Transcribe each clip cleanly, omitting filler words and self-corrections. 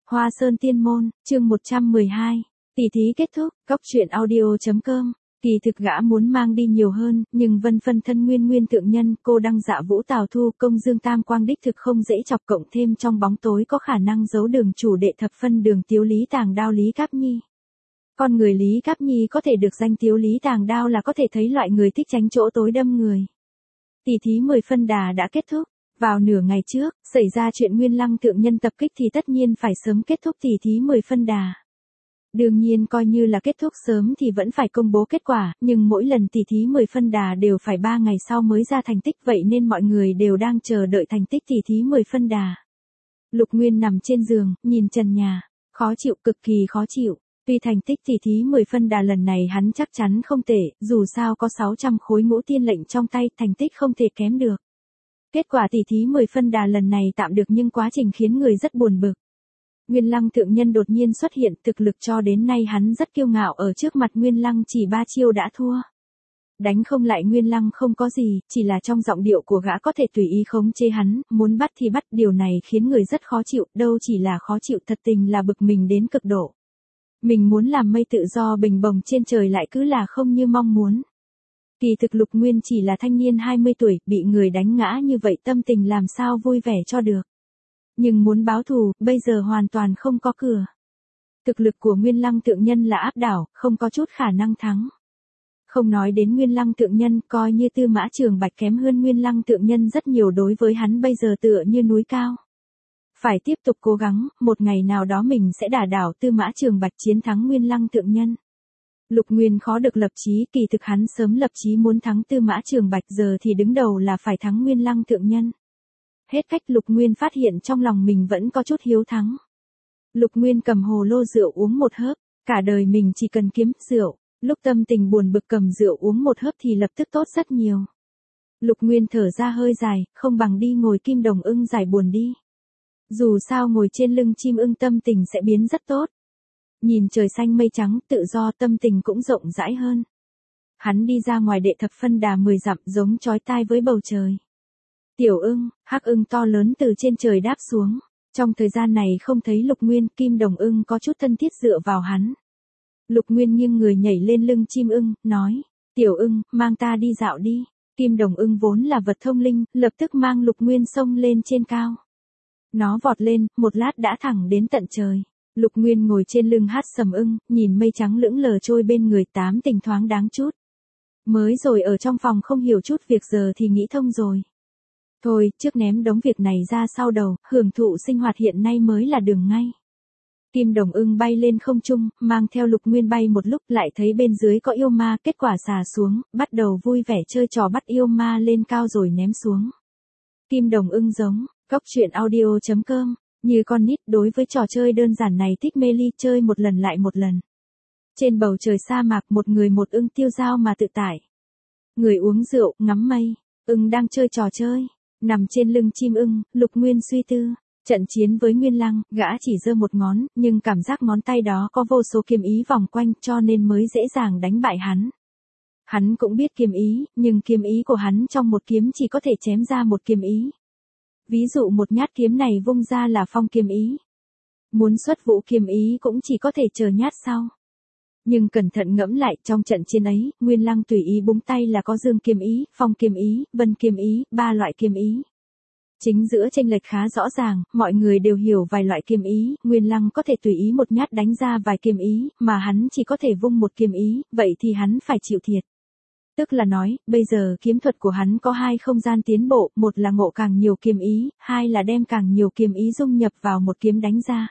Hoa Sơn Tiên Môn, chương 112, tỷ thí kết thúc, góc truyện audio.com. Kỳ thực gã muốn mang đi nhiều hơn, nhưng Vân phân thân Nguyên Thượng Nhân, cô Đăng Dạ Vũ Tào Thu, Công Dương Tam Quang đích thực không dễ chọc, cộng thêm trong bóng tối có khả năng giấu đường chủ đệ thập phân đường Tiếu Lý Tàng Đao Lý Cáp Nhi. Con người Lý Cáp Nhi có thể được danh Tiếu Lý Tàng Đao là có thể thấy loại người thích tránh chỗ tối đâm người. Tỷ thí 10 phân đà đã kết thúc. Vào nửa ngày trước, xảy ra chuyện Nguyên Lăng Thượng Nhân tập kích thì tất nhiên phải sớm kết thúc tỷ thí 10 phân đà. Đương nhiên coi như là kết thúc sớm thì vẫn phải công bố kết quả, nhưng mỗi lần tỷ thí 10 phân đà đều phải 3 ngày sau mới ra thành tích, vậy nên mọi người đều đang chờ đợi thành tích tỷ thí 10 phân đà. Lục Nguyên nằm trên giường, nhìn trần nhà, khó chịu, cực kỳ khó chịu. Tuy thành tích tỷ thí 10 phân đà lần này hắn chắc chắn không tệ, dù sao có 600 khối ngũ tiên lệnh trong tay, thành tích không thể kém được. Kết quả tỷ thí 10 phân đà lần này tạm được nhưng quá trình khiến người rất buồn bực. Nguyên Lăng Thượng Nhân đột nhiên xuất hiện, thực lực cho đến nay hắn rất kiêu ngạo, ở trước mặt Nguyên Lăng chỉ 3 chiêu đã thua. Đánh không lại Nguyên Lăng không có gì, chỉ là trong giọng điệu của gã có thể tùy ý khống chế hắn, muốn bắt thì bắt, điều này khiến người rất khó chịu, đâu chỉ là khó chịu, thật tình là bực mình đến cực độ. Mình muốn làm mây tự do bình bồng trên trời lại cứ là không như mong muốn. Kỳ thực Lục Nguyên chỉ là thanh niên 20 tuổi, bị người đánh ngã như vậy tâm tình làm sao vui vẻ cho được. Nhưng muốn báo thù, bây giờ hoàn toàn không có cửa. Thực lực của Nguyên Lăng Thượng Nhân là áp đảo, không có chút khả năng thắng. Không nói đến Nguyên Lăng Thượng Nhân, coi như Tư Mã Trường Bạch kém hơn Nguyên Lăng Thượng Nhân rất nhiều, đối với hắn bây giờ tựa như núi cao. Phải tiếp tục cố gắng, một ngày nào đó mình sẽ đả đảo Tư Mã Trường Bạch, chiến thắng Nguyên Lăng Thượng Nhân. Lục Nguyên khó được lập chí, kỳ thực hắn sớm lập chí muốn thắng Tư Mã Trường Bạch, giờ thì đứng đầu là phải thắng Nguyên Lăng Thượng Nhân. Hết cách, Lục Nguyên phát hiện trong lòng mình vẫn có chút hiếu thắng. Lục Nguyên cầm hồ lô rượu uống một hớp, cả đời mình chỉ cần kiếm rượu, lúc tâm tình buồn bực cầm rượu uống một hớp thì lập tức tốt rất nhiều. Lục Nguyên thở ra hơi dài, không bằng đi ngồi Kim Đồng Ưng giải buồn đi. Dù sao ngồi trên lưng chim ưng tâm tình sẽ biến rất tốt. Nhìn trời xanh mây trắng, tự do, tâm tình cũng rộng rãi hơn. Hắn đi ra ngoài đệ thập phân đà 10 dặm, giống chói tai với bầu trời. Tiểu ưng, hắc ưng to lớn từ trên trời đáp xuống. Trong thời gian này không thấy Lục Nguyên, Kim Đồng Ưng có chút thân thiết dựa vào hắn. Lục Nguyên nghiêng người nhảy lên lưng chim ưng, nói, tiểu ưng, mang ta đi dạo đi. Kim Đồng Ưng vốn là vật thông linh, lập tức mang Lục Nguyên xông lên trên cao. Nó vọt lên, một lát đã thẳng đến tận trời. Lục Nguyên ngồi trên lưng hát sầm ưng, nhìn mây trắng lững lờ trôi bên người, tám tình thoáng đáng chút. Mới rồi ở trong phòng không hiểu chút việc, giờ thì nghĩ thông rồi. Thôi, trước ném đống việc này ra sau đầu, hưởng thụ sinh hoạt hiện nay mới là đường ngay. Kim Đồng Ưng bay lên không trung, mang theo Lục Nguyên bay một lúc, lại thấy bên dưới có yêu ma, kết quả xà xuống, bắt đầu vui vẻ chơi trò bắt yêu ma lên cao rồi ném xuống. Kim Đồng Ưng giống, góc truyện audio.com, như con nít đối với trò chơi đơn giản này thích mê ly, chơi một lần lại một lần. Trên bầu trời sa mạc, một người một ưng tiêu dao mà tự tại. Người uống rượu, ngắm mây, ưng đang chơi trò chơi. Nằm trên lưng chim ưng, Lục Nguyên suy tư, trận chiến với Nguyên Lăng, gã chỉ giơ một ngón, nhưng cảm giác ngón tay đó có vô số kiếm ý vòng quanh, cho nên mới dễ dàng đánh bại hắn. Hắn cũng biết kiếm ý, nhưng kiếm ý của hắn trong một kiếm chỉ có thể chém ra một kiếm ý. Ví dụ một nhát kiếm này vung ra là phong kiếm ý. Muốn xuất vũ kiếm ý cũng chỉ có thể chờ nhát sau. Nhưng cẩn thận ngẫm lại, trong trận chiến ấy, Nguyên Lăng tùy ý búng tay là có dương kiếm ý, phong kiếm ý, vân kiếm ý, 3 loại kiếm ý. Chính giữa chênh lệch khá rõ ràng, mọi người đều hiểu vài loại kiếm ý, Nguyên Lăng có thể tùy ý một nhát đánh ra vài kiếm ý, mà hắn chỉ có thể vung một kiếm ý, vậy thì hắn phải chịu thiệt. Tức là nói, bây giờ kiếm thuật của hắn có 2 không gian tiến bộ, một là ngộ càng nhiều kiếm ý, 2 là đem càng nhiều kiếm ý dung nhập vào một kiếm đánh ra.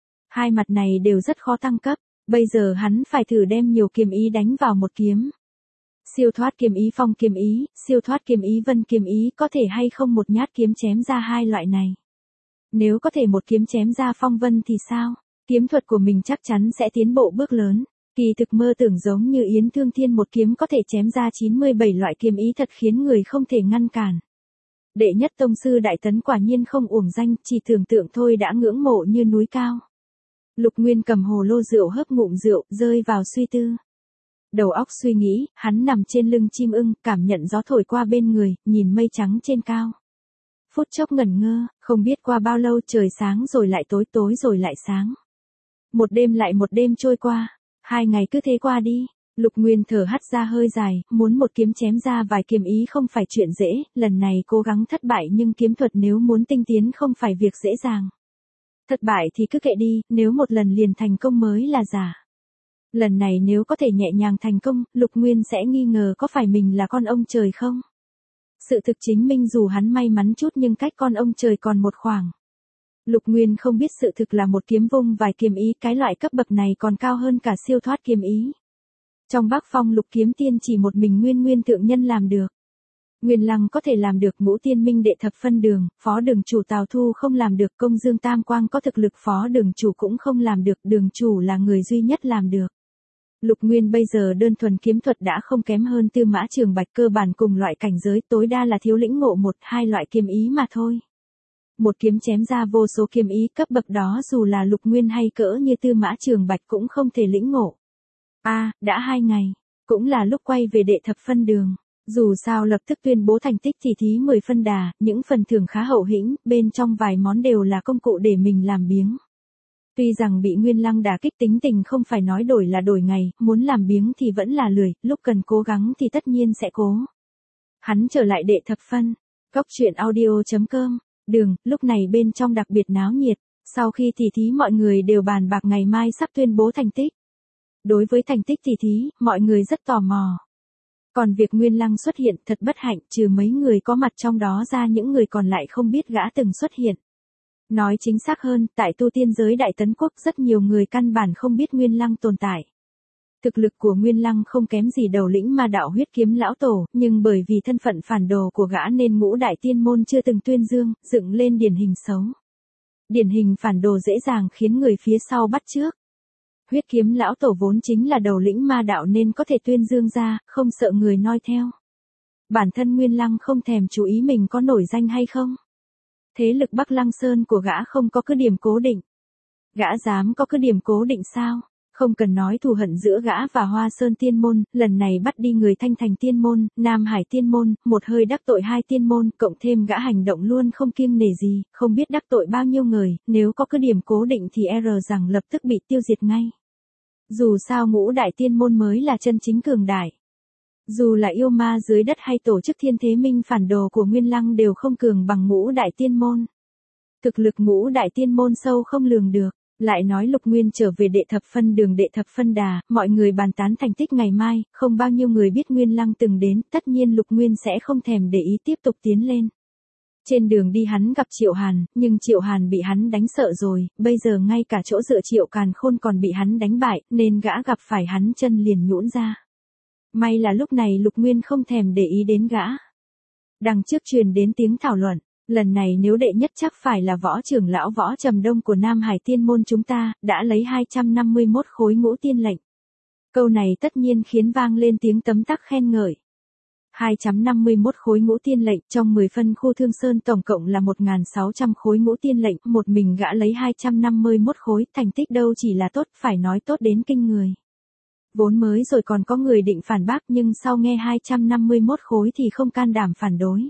2 mặt này đều rất khó tăng cấp. Bây giờ hắn phải thử đem nhiều kiếm ý đánh vào một kiếm. Siêu thoát kiếm ý, phong kiếm ý, siêu thoát kiếm ý, vân kiếm ý, có thể hay không một nhát kiếm chém ra 2 loại này. Nếu có thể một kiếm chém ra phong vân thì sao? Kiếm thuật của mình chắc chắn sẽ tiến bộ bước lớn. Kỳ thực mơ tưởng giống như Yến Thương Thiên một kiếm có thể chém ra 97 loại kiếm ý, thật khiến người không thể ngăn cản. Đệ nhất tông sư Đại Tấn quả nhiên không uổng danh, chỉ tưởng tượng thôi đã ngưỡng mộ như núi cao. Lục Nguyên cầm hồ lô rượu hớp ngụm rượu, rơi vào suy tư. Đầu óc suy nghĩ, hắn nằm trên lưng chim ưng, cảm nhận gió thổi qua bên người, nhìn mây trắng trên cao. phút chốc ngẩn ngơ, không biết qua bao lâu trời sáng rồi lại tối, tối rồi lại sáng. Một đêm lại một đêm trôi qua, 2 ngày cứ thế qua đi. Lục Nguyên thở hắt ra hơi dài, muốn một kiếm chém ra vài kiếm ý không phải chuyện dễ, lần này cố gắng thất bại nhưng kiếm thuật nếu muốn tinh tiến không phải việc dễ dàng. Thất bại thì cứ kệ đi, nếu một lần liền thành công mới là giả. Lần này nếu có thể nhẹ nhàng thành công, Lục Nguyên sẽ nghi ngờ có phải mình là con ông trời không? Sự thực chứng minh dù hắn may mắn chút nhưng cách con ông trời còn một khoảng. Lục Nguyên không biết sự thực là một kiếm vung vài kiếm ý, cái loại cấp bậc này còn cao hơn cả siêu thoát kiếm ý. Trong Bắc Phong Lục Kiếm Tiên chỉ một mình Nguyên thượng nhân làm được. Nguyên Lăng có thể làm được, Ngũ Tiên Minh đệ thập phân đường, phó đường chủ Tào Thu không làm được, Công Dương Tam Quang có thực lực phó đường chủ cũng không làm được, đường chủ là người duy nhất làm được. Lục Nguyên bây giờ đơn thuần kiếm thuật đã không kém hơn Tư Mã Trường Bạch, cơ bản cùng loại cảnh giới, tối đa là thiếu lĩnh ngộ 1-2 loại kiếm ý mà thôi. Một kiếm chém ra vô số kiếm ý, cấp bậc đó dù là Lục Nguyên hay cỡ như Tư Mã Trường Bạch cũng không thể lĩnh ngộ. Đã 2 ngày, cũng là lúc quay về đệ thập phân đường. Dù sao lập tức tuyên bố thành tích tỉ thí 10 phân đà, những phần thưởng khá hậu hĩnh, bên trong vài món đều là công cụ để mình làm biếng. Tuy rằng bị Nguyên Lăng đả kích, tính tình không phải nói đổi là đổi ngày, muốn làm biếng thì vẫn là lười, lúc cần cố gắng thì tất nhiên sẽ cố. Hắn trở lại đệ thập phân, góc truyện audio.com, đường, lúc này bên trong đặc biệt náo nhiệt, sau khi tỉ thí mọi người đều bàn bạc ngày mai sắp tuyên bố thành tích. Đối với thành tích tỉ thí, mọi người rất tò mò. Còn việc Nguyên Lăng xuất hiện thật bất hạnh, trừ mấy người có mặt trong đó ra những người còn lại không biết gã từng xuất hiện. Nói chính xác hơn, tại tu tiên giới Đại Tấn Quốc rất nhiều người căn bản không biết Nguyên Lăng tồn tại. Thực lực của Nguyên Lăng không kém gì đầu lĩnh ma đạo Huyết Kiếm lão tổ, nhưng bởi vì thân phận phản đồ của gã nên Ngũ Đại Tiên Môn chưa từng tuyên dương, dựng lên điển hình xấu. Điển hình phản đồ dễ dàng khiến người phía sau bắt chước. Huyết Kiếm lão tổ vốn chính là đầu lĩnh ma đạo nên có thể tuyên dương ra, không sợ người noi theo. Bản thân Nguyên Lăng không thèm chú ý mình có nổi danh hay không. Thế lực Bắc Lăng Sơn của gã không có cứ điểm cố định. Gã dám có cứ điểm cố định sao? Không cần nói thù hận giữa gã và Hoa Sơn Tiên Môn, lần này bắt đi người Thanh Thành Tiên Môn, Nam Hải Tiên Môn, một hơi đắc tội 2 tiên môn, cộng thêm gã hành động luôn không kiêng nể gì, không biết đắc tội bao nhiêu người, nếu có cứ điểm cố định thì rằng lập tức bị tiêu diệt ngay. Dù sao Ngũ Đại Tiên Môn mới là chân chính cường đại. Dù là yêu ma dưới đất hay tổ chức Thiên Thế Minh phản đồ của Nguyên Lăng đều không cường bằng Ngũ Đại Tiên Môn. Thực lực Ngũ Đại Tiên Môn sâu không lường được. Lại nói Lục Nguyên trở về đệ thập phân đường đệ thập phân đà, mọi người bàn tán thành tích ngày mai, không bao nhiêu người biết Nguyên Lăng từng đến, tất nhiên Lục Nguyên sẽ không thèm để ý tiếp tục tiến lên. Trên đường đi hắn gặp Triệu Hàn, nhưng Triệu Hàn bị hắn đánh sợ rồi, bây giờ ngay cả chỗ dựa Triệu Càn Khôn còn bị hắn đánh bại, nên gã gặp phải hắn chân liền nhũn ra. May là lúc này Lục Nguyên không thèm để ý đến gã. Đằng trước truyền đến tiếng thảo luận, lần này nếu đệ nhất chắc phải là Võ trưởng lão Võ Trầm Đông của Nam Hải Tiên Môn chúng ta, đã lấy 251 khối Ngũ Tiên lệnh. Câu này tất nhiên khiến vang lên tiếng tấm tắc khen ngợi. 251 khối Ngũ Tiên lệnh, trong 10 phân khu Thương Sơn tổng cộng là 1.600 khối Ngũ Tiên lệnh, một mình gã lấy 251 khối, thành tích đâu chỉ là tốt, phải nói tốt đến kinh người. Vốn mới rồi còn có người định phản bác nhưng sau nghe 251 khối thì không can đảm phản đối.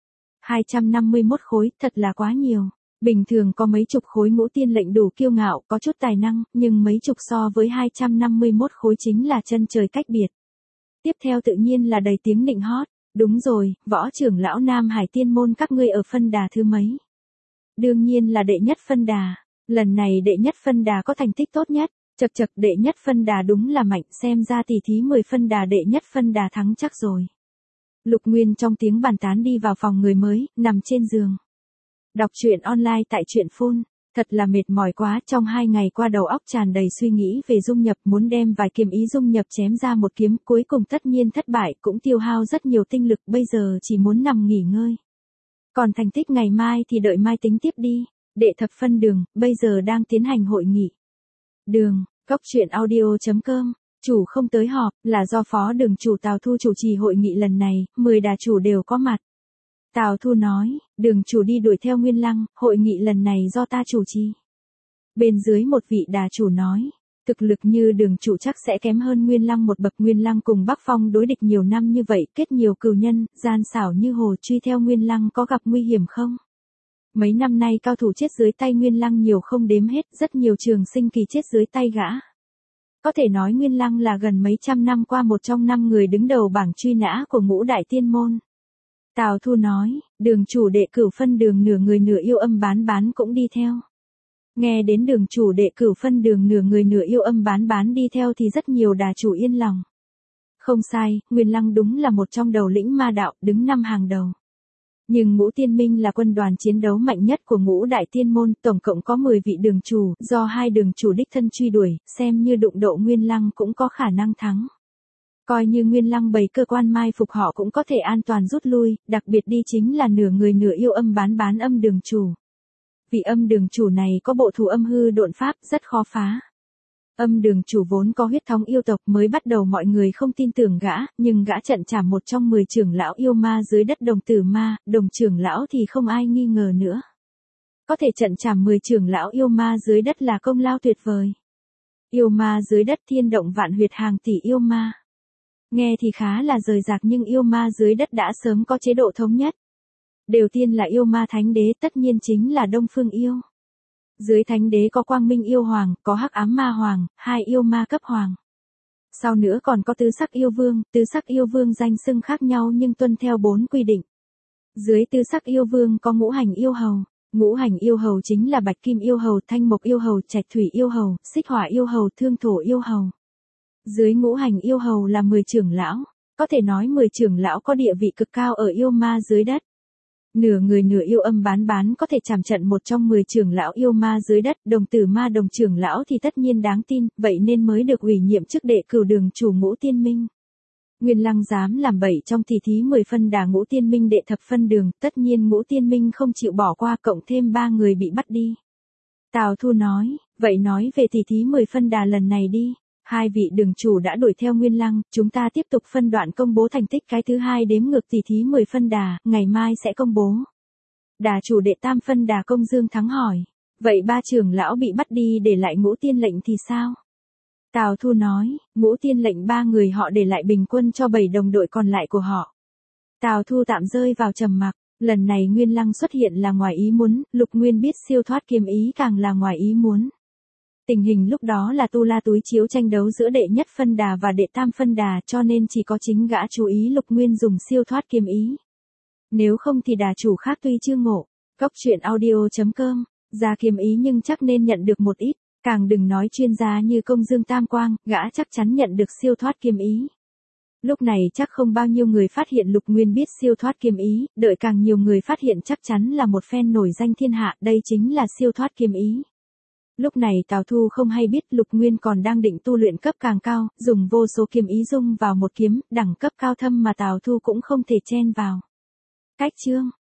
251 khối, thật là quá nhiều. Bình thường có mấy chục khối Ngũ Tiên lệnh đủ kiêu ngạo, có chút tài năng, nhưng mấy chục so với 251 khối chính là chân trời cách biệt. Tiếp theo tự nhiên là đầy tiếng nịnh hót. Đúng rồi, Võ trưởng lão Nam Hải Tiên Môn các ngươi ở phân đà thứ mấy? Đương nhiên là đệ nhất phân đà. Lần này đệ nhất phân đà có thành tích tốt nhất. Chật chật, đệ nhất phân đà đúng là mạnh, xem ra tỉ thí 10 phân đà đệ nhất phân đà thắng chắc rồi. Lục Nguyên trong tiếng bàn tán đi vào phòng người mới, nằm trên giường. Đọc truyện online tại truyện phun. Thật là mệt mỏi quá, trong 2 ngày qua đầu óc tràn đầy suy nghĩ về dung nhập, muốn đem vài kiếm ý dung nhập chém ra một kiếm, cuối cùng tất nhiên thất bại, cũng tiêu hao rất nhiều tinh lực, bây giờ chỉ muốn nằm nghỉ ngơi. Còn thành tích ngày mai thì đợi mai tính tiếp đi. Đệ thập phân đường, bây giờ đang tiến hành hội nghị. Đường, góc truyện audio.com, chủ không tới họp, là do phó đường chủ Tào Thu chủ trì hội nghị lần này, 10 đà chủ đều có mặt. Tào Thu nói, đường chủ đi đuổi theo Nguyên Lăng, hội nghị lần này do ta chủ trì. Bên dưới một vị đà chủ nói, thực lực như đường chủ chắc sẽ kém hơn Nguyên Lăng một bậc. Nguyên Lăng cùng Bắc Phong đối địch nhiều năm như vậy, kết nhiều cừu nhân, gian xảo như hồ, truy theo Nguyên Lăng có gặp nguy hiểm không? Mấy năm nay cao thủ chết dưới tay Nguyên Lăng nhiều không đếm hết, rất nhiều trường sinh kỳ chết dưới tay gã. Có thể nói Nguyên Lăng là gần mấy trăm năm qua một trong 5 người đứng đầu bảng truy nã của ngũ đại tiên môn. Tào Thu nói, đường chủ đệ cửu phân đường nửa người nửa yêu âm bán cũng đi theo. Nghe đến đường chủ đệ cửu phân đường nửa người nửa yêu âm bán đi theo thì rất nhiều đà chủ yên lòng. Không sai, Nguyên Lăng đúng là một trong đầu lĩnh ma đạo, đứng năm hàng đầu. Nhưng ngũ tiên minh là quân đoàn chiến đấu mạnh nhất của ngũ đại tiên môn, tổng cộng có 10 vị đường chủ, do 2 đường chủ đích thân truy đuổi, xem như đụng độ Nguyên Lăng cũng có khả năng thắng. Coi như Nguyên Lăng bày cơ quan mai phục họ cũng có thể an toàn rút lui, đặc biệt đi chính là nửa người nửa yêu âm bán âm đường chủ. Vị âm đường chủ này có bộ thủ âm hư độn pháp rất khó phá. Âm đường chủ vốn có huyết thống yêu tộc, mới bắt đầu mọi người không tin tưởng gã, nhưng gã trận trảm một trong 10 trưởng lão yêu ma dưới đất đồng tử ma, đồng trưởng lão thì không ai nghi ngờ nữa. Có thể trận trảm 10 trưởng lão yêu ma dưới đất là công lao tuyệt vời. Yêu ma dưới đất thiên động vạn huyệt hàng tỷ yêu ma. Nghe thì khá là rời rạc nhưng yêu ma dưới đất đã sớm có chế độ thống nhất. Đầu tiên là yêu ma thánh đế, tất nhiên chính là Đông Phương yêu. Dưới thánh đế có quang minh yêu hoàng, có hắc ám ma hoàng, 2 yêu ma cấp hoàng. Sau nữa còn có tứ sắc yêu vương danh xưng khác nhau nhưng tuân theo 4 quy định. Dưới tứ sắc yêu vương có ngũ hành yêu hầu. Ngũ hành yêu hầu chính là bạch kim yêu hầu, thanh mộc yêu hầu, trạch thủy yêu hầu, xích hỏa yêu hầu, thương thổ yêu hầu. Dưới ngũ hành yêu hầu là 10 trưởng lão. Có thể nói 10 trưởng lão có địa vị cực cao ở yêu ma dưới đất. Nửa người nửa yêu âm bán có thể chảm trận một trong 10 trưởng lão yêu ma dưới đất, đồng tử ma đồng trưởng lão thì tất nhiên đáng tin, vậy nên mới được ủy nhiệm chức đệ cửu đường chủ ngũ tiên minh. Nguyên Lăng dám làm bậy trong tỷ thí 10 phân đà ngũ tiên minh đệ thập phân đường, tất nhiên ngũ tiên minh không chịu bỏ qua, cộng thêm 3 người bị bắt đi. Tào Thu nói, vậy nói về tỷ thí 10 phân đà lần này đi. 2 vị đường chủ đã đuổi theo Nguyên Lăng, chúng ta tiếp tục phân đoạn công bố thành tích cái thứ 2 đếm ngược tỷ thí 10 phân đà, ngày mai sẽ công bố. Đà chủ đệ tam phân đà Công Dương Thắng hỏi, vậy 3 trưởng lão bị bắt đi để lại ngũ tiên lệnh thì sao? Tào Thu nói, ngũ tiên lệnh 3 người họ để lại bình quân cho 7 đồng đội còn lại của họ. Tào Thu tạm rơi vào trầm mặc, lần này Nguyên Lăng xuất hiện là ngoài ý muốn, Lục Nguyên biết siêu thoát kiếm ý càng là ngoài ý muốn. Tình hình lúc đó là tu la túi chiếu tranh đấu giữa đệ nhất phân đà và đệ tam phân đà cho nên chỉ có chính gã chú ý Lục Nguyên dùng siêu thoát kiếm ý. Nếu không thì đà chủ khác tuy chưa ngộ, Cốc truyện audio.com, ra kiếm ý nhưng chắc nên nhận được một ít, càng đừng nói chuyên gia như Công Dương Tam Quang, gã chắc chắn nhận được siêu thoát kiếm ý. Lúc này chắc không bao nhiêu người phát hiện Lục Nguyên biết siêu thoát kiếm ý, đợi càng nhiều người phát hiện chắc chắn là một phen nổi danh thiên hạ, đây chính là siêu thoát kiếm ý. Lúc này Tào Thu không hay biết Lục Nguyên còn đang định tu luyện cấp càng cao, dùng vô số kiếm ý dung vào một kiếm, đẳng cấp cao thâm mà Tào Thu cũng không thể chen vào. Cách chương